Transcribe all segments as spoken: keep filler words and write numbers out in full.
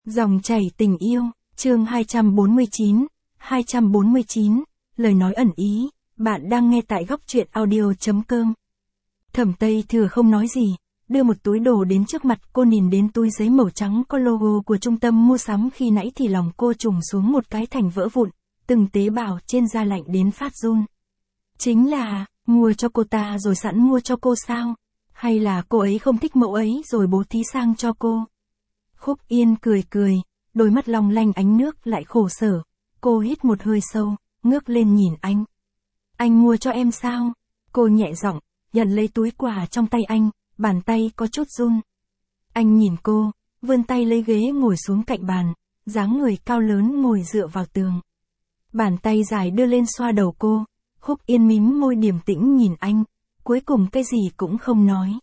Dòng chảy tình yêu, chương hai trăm bốn mươi chín, hai trăm bốn mươi chín, lời nói ẩn ý, bạn đang nghe tại góc truyện audio.com. Thẩm Tây Thừa không nói gì, đưa một túi đồ đến trước mặt cô, nhìn đến túi giấy màu trắng có logo của trung tâm mua sắm khi nãy thì lòng cô trùng xuống một cái thành vỡ vụn, từng tế bào trên da lạnh đến phát run. Chính là, mua cho cô ta rồi sẵn mua cho cô sao? Hay là cô ấy không thích mẫu ấy rồi bố thí sang cho cô? Khúc Yên cười cười, đôi mắt long lanh ánh nước lại khổ sở. Cô hít một hơi sâu, ngước lên nhìn anh. Anh mua cho em sao? Cô nhẹ giọng, nhận lấy túi quà trong tay anh, bàn tay có chút run. Anh nhìn cô, vươn tay lấy ghế ngồi xuống cạnh bàn, dáng người cao lớn ngồi dựa vào tường. Bàn tay dài đưa lên xoa đầu cô, Khúc Yên mím môi điềm tĩnh nhìn anh, cuối cùng cái gì cũng không nói.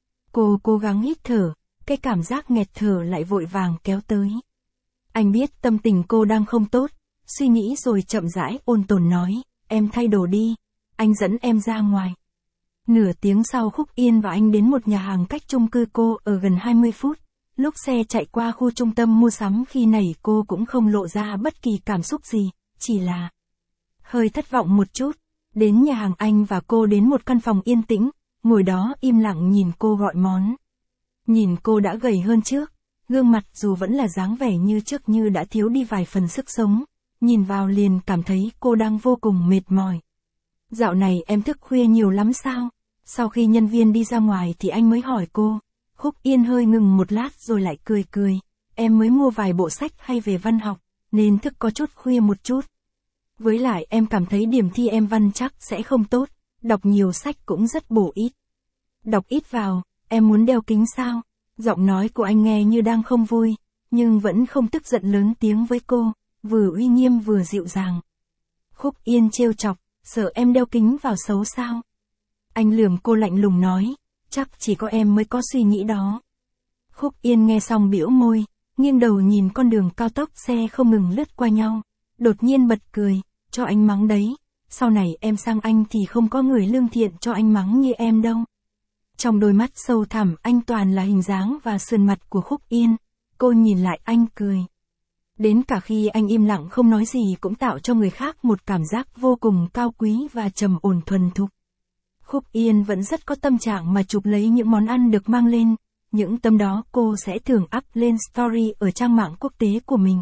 Cô cố gắng hít thở, cái cảm giác nghẹt thở lại vội vàng kéo tới. Anh biết tâm tình cô đang không tốt, suy nghĩ rồi chậm rãi ôn tồn nói, em thay đồ đi, anh dẫn em ra ngoài. Nửa tiếng sau Khúc Yên và anh đến một nhà hàng cách chung cư cô ở gần hai mươi phút. Lúc xe chạy qua khu trung tâm mua sắm khi nãy cô cũng không lộ ra bất kỳ cảm xúc gì, chỉ là hơi thất vọng một chút. Đến nhà hàng anh và cô đến một căn phòng yên tĩnh, ngồi đó im lặng nhìn cô gọi món. Nhìn cô đã gầy hơn trước, gương mặt dù vẫn là dáng vẻ như trước như đã thiếu đi vài phần sức sống, nhìn vào liền cảm thấy cô đang vô cùng mệt mỏi. Dạo này em thức khuya nhiều lắm sao? Sau khi nhân viên đi ra ngoài thì anh mới hỏi cô. Khúc Yên hơi ngừng một lát rồi lại cười cười, em mới mua vài bộ sách hay về văn học, nên thức có chút khuya một chút. Với lại em cảm thấy điểm thi em văn chắc sẽ không tốt, đọc nhiều sách cũng rất bổ ích. Đọc ít vào, em muốn đeo kính sao? Giọng nói của anh nghe như đang không vui, nhưng vẫn không tức giận lớn tiếng với cô, vừa uy nghiêm vừa dịu dàng. Khúc Yên trêu chọc, sợ em đeo kính vào xấu sao? Anh lườm cô lạnh lùng nói, chắc chỉ có em mới có suy nghĩ đó. Khúc Yên nghe xong bĩu môi, nghiêng đầu nhìn con đường cao tốc xe không ngừng lướt qua nhau, đột nhiên bật cười, cho anh mắng đấy, sau này em sang anh thì không có người lương thiện cho anh mắng như em đâu. Trong đôi mắt sâu thẳm anh toàn là hình dáng và sườn mặt của Khúc Yên, cô nhìn lại anh cười. Đến cả khi anh im lặng không nói gì cũng tạo cho người khác một cảm giác vô cùng cao quý và trầm ổn thuần thục. Khúc Yên vẫn rất có tâm trạng mà chụp lấy những món ăn được mang lên, những tấm đó cô sẽ thường up lên story ở trang mạng quốc tế của mình.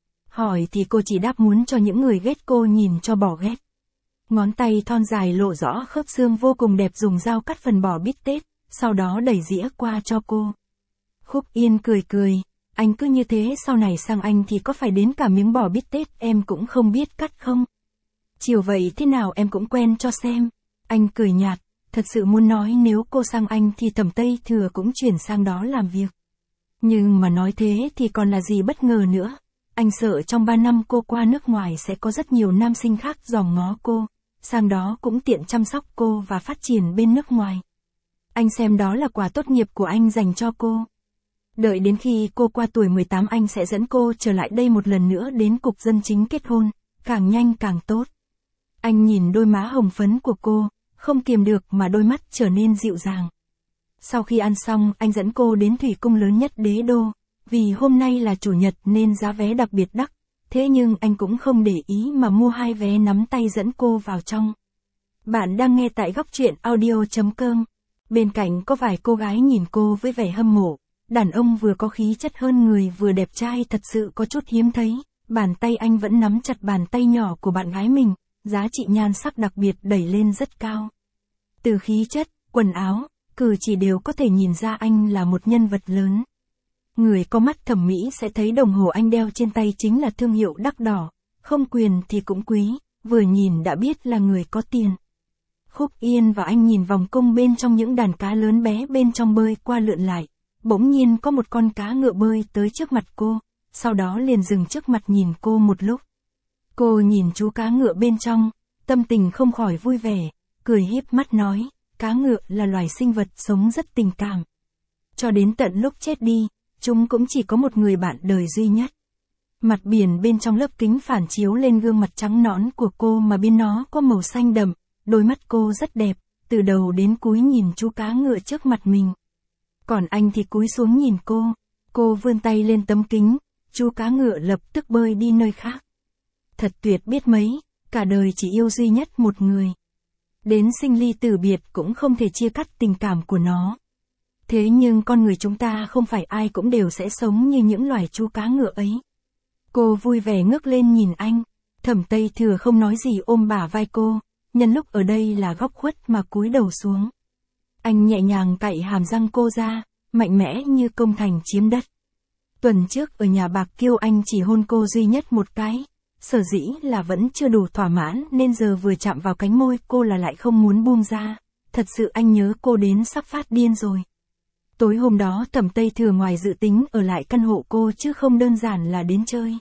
Hỏi thì cô chỉ đáp muốn cho những người ghét cô nhìn cho bỏ ghét. Ngón tay thon dài lộ rõ khớp xương vô cùng đẹp, dùng dao cắt phần bò bít tết, sau đó đẩy dĩa qua cho cô. Khúc Yên cười cười, anh cứ như thế sau này sang anh thì có phải đến cả miếng bò bít tết em cũng không biết cắt không? Chiều vậy thế nào em cũng quen cho xem. Anh cười nhạt, thật sự muốn nói nếu cô sang anh thì Thẩm Tây Thừa cũng chuyển sang đó làm việc. Nhưng mà nói thế thì còn là gì bất ngờ nữa. Anh sợ trong ba năm cô qua nước ngoài sẽ có rất nhiều nam sinh khác dòm ngó cô, sang đó cũng tiện chăm sóc cô và phát triển bên nước ngoài. Anh xem đó là quà tốt nghiệp của anh dành cho cô. Đợi đến khi cô qua tuổi mười tám anh sẽ dẫn cô trở lại đây một lần nữa đến cục dân chính kết hôn, càng nhanh càng tốt. Anh nhìn đôi má hồng phấn của cô, không kiềm được mà đôi mắt trở nên dịu dàng. Sau khi ăn xong anh dẫn cô đến thủy cung lớn nhất đế đô, vì hôm nay là chủ nhật nên giá vé đặc biệt đắt, thế nhưng anh cũng không để ý mà mua hai vé nắm tay dẫn cô vào trong. Bạn đang nghe tại góc truyện audio.com. Bên cạnh có vài cô gái nhìn cô với vẻ hâm mộ, đàn ông vừa có khí chất hơn người vừa đẹp trai thật sự có chút hiếm thấy, bàn tay anh vẫn nắm chặt bàn tay nhỏ của bạn gái mình, giá trị nhan sắc đặc biệt đẩy lên rất cao. Từ khí chất, quần áo, cử chỉ đều có thể nhìn ra anh là một nhân vật lớn. Người có mắt thẩm mỹ sẽ thấy đồng hồ anh đeo trên tay chính là thương hiệu đắt đỏ, không quyền thì cũng quý, vừa nhìn đã biết là người có tiền. Khúc Yên và anh nhìn vòng cung bên trong những đàn cá lớn bé bên trong bơi qua lượn lại, bỗng nhiên có một con cá ngựa bơi tới trước mặt cô, sau đó liền dừng trước mặt nhìn cô một lúc. Cô nhìn chú cá ngựa bên trong, tâm tình không khỏi vui vẻ, cười híp mắt nói, cá ngựa là loài sinh vật sống rất tình cảm. Cho đến tận lúc chết đi, chúng cũng chỉ có một người bạn đời duy nhất. Mặt biển bên trong lớp kính phản chiếu lên gương mặt trắng nõn của cô mà bên nó có màu xanh đậm, đôi mắt cô rất đẹp, từ đầu đến cuối nhìn chú cá ngựa trước mặt mình. Còn anh thì cúi xuống nhìn cô, cô vươn tay lên tấm kính, chú cá ngựa lập tức bơi đi nơi khác. Thật tuyệt biết mấy, cả đời chỉ yêu duy nhất một người. Đến sinh ly tử biệt cũng không thể chia cắt tình cảm của nó. Thế nhưng con người chúng ta không phải ai cũng đều sẽ sống như những loài chú cá ngựa ấy. Cô vui vẻ ngước lên nhìn anh. Thẩm Tây Thừa không nói gì ôm bả vai cô, nhân lúc ở đây là góc khuất mà cúi đầu xuống. Anh nhẹ nhàng cạy hàm răng cô ra, mạnh mẽ như công thành chiếm đất. Tuần trước ở nhà Bạc Kiêu anh chỉ hôn cô duy nhất một cái, sở dĩ là vẫn chưa đủ thỏa mãn nên giờ vừa chạm vào cánh môi cô là lại không muốn buông ra. Thật sự anh nhớ cô đến sắp phát điên rồi. Tối hôm đó Thẩm Tây Thừa ngoài dự tính ở lại căn hộ cô chứ không đơn giản là đến chơi.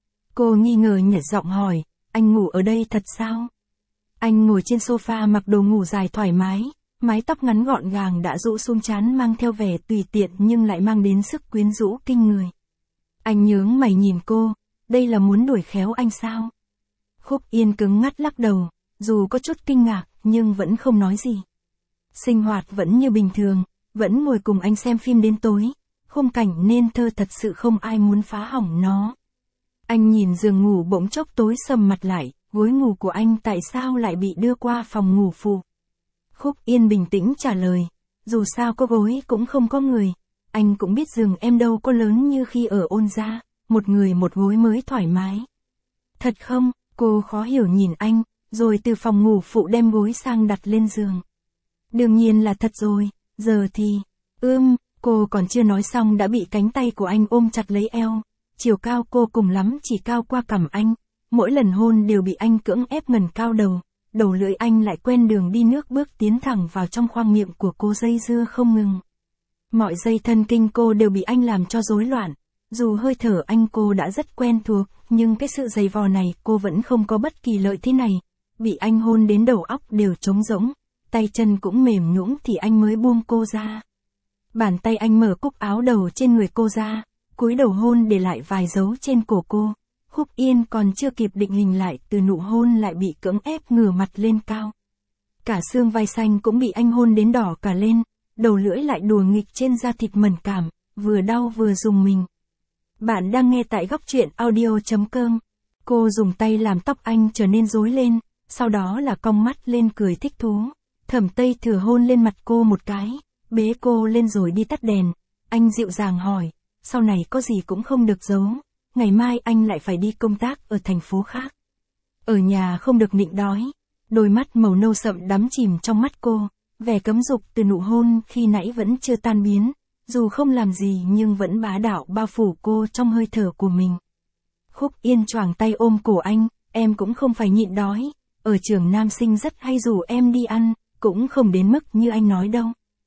Cô nghi ngờ nhếch giọng hỏi, anh ngủ ở đây thật sao? Anh ngồi trên sofa mặc đồ ngủ dài thoải mái, mái tóc ngắn gọn gàng đã rũ xuống trán mang theo vẻ tùy tiện nhưng lại mang đến sức quyến rũ kinh người. Anh nhướng mày nhìn cô, đây là muốn đuổi khéo anh sao? Khúc Yên cứng ngắt lắc đầu, dù có chút kinh ngạc nhưng vẫn không nói gì. Sinh hoạt vẫn như bình thường, vẫn ngồi cùng anh xem phim đến tối, khung cảnh nên thơ thật sự không ai muốn phá hỏng nó. Anh nhìn giường ngủ bỗng chốc tối sầm mặt lại, gối ngủ của anh tại sao lại bị đưa qua phòng ngủ phụ? Khúc Yên bình tĩnh trả lời, dù sao có gối cũng không có người, anh cũng biết giường em đâu có lớn như khi ở Ôn gia, một người một gối mới thoải mái. Thật không? Cô khó hiểu nhìn anh, rồi từ phòng ngủ phụ đem gối sang đặt lên giường. Đương nhiên là thật rồi, giờ thì, ưm, cô còn chưa nói xong đã bị cánh tay của anh ôm chặt lấy eo. Chiều cao cô cùng lắm chỉ cao qua cằm anh, mỗi lần hôn đều bị anh cưỡng ép ngẩng cao đầu, đầu lưỡi anh lại quen đường đi nước bước tiến thẳng vào trong khoang miệng của cô dây dưa không ngừng. Mọi dây thần kinh cô đều bị anh làm cho rối loạn, dù hơi thở anh cô đã rất quen thuộc, nhưng cái sự giày vò này cô vẫn không có bất kỳ lợi thế này, bị anh hôn đến đầu óc đều trống rỗng, tay chân cũng mềm nhũn thì anh mới buông cô ra. Bàn tay anh mở cúc áo đầu trên người cô ra, cúi đầu hôn để lại vài dấu trên cổ cô. Khúc Yên còn chưa kịp định hình lại từ nụ hôn lại bị cưỡng ép ngửa mặt lên cao. Cả xương vai xanh cũng bị anh hôn đến đỏ cả lên, đầu lưỡi lại đùa nghịch trên da thịt mẫn cảm, vừa đau vừa rùng mình. Bạn đang nghe tại góc truyện audio chấm com. Cô dùng tay làm tóc anh trở nên rối lên, sau đó là cong mắt lên cười thích thú. Thẩm Tây Thừa hôn lên mặt cô một cái, bế cô lên rồi đi tắt đèn. Anh dịu dàng hỏi, sau này có gì cũng không được giấu, ngày mai anh lại phải đi công tác ở thành phố khác. Ở nhà không được nịnh đói. Đôi mắt màu nâu sậm đắm chìm trong mắt cô, vẻ cấm dục từ nụ hôn khi nãy vẫn chưa tan biến, dù không làm gì nhưng vẫn bá đạo bao phủ cô trong hơi thở của mình. Khúc Yên choàng tay ôm cổ anh, em cũng không phải nhịn đói, ở trường nam sinh rất hay rủ em đi ăn, cũng không đến mức như anh nói đâu.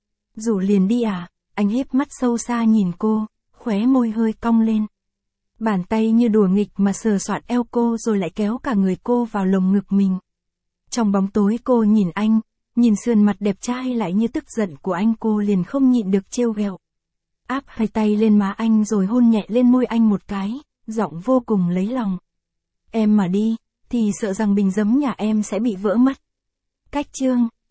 Rủ liền đi à? Anh híp mắt sâu xa nhìn cô, khóe môi hơi cong lên. Bàn tay như đùa nghịch mà sờ soạn eo cô rồi lại kéo cả người cô vào lồng ngực mình. Trong bóng tối cô nhìn anh, nhìn sườn mặt đẹp trai lại như tức giận của anh cô liền không nhịn được trêu ghẹo. Áp hai tay lên má anh rồi hôn nhẹ lên môi anh một cái, giọng vô cùng lấy lòng. Em mà đi, thì sợ rằng bình giấm nhà em sẽ bị vỡ mất. Cách chương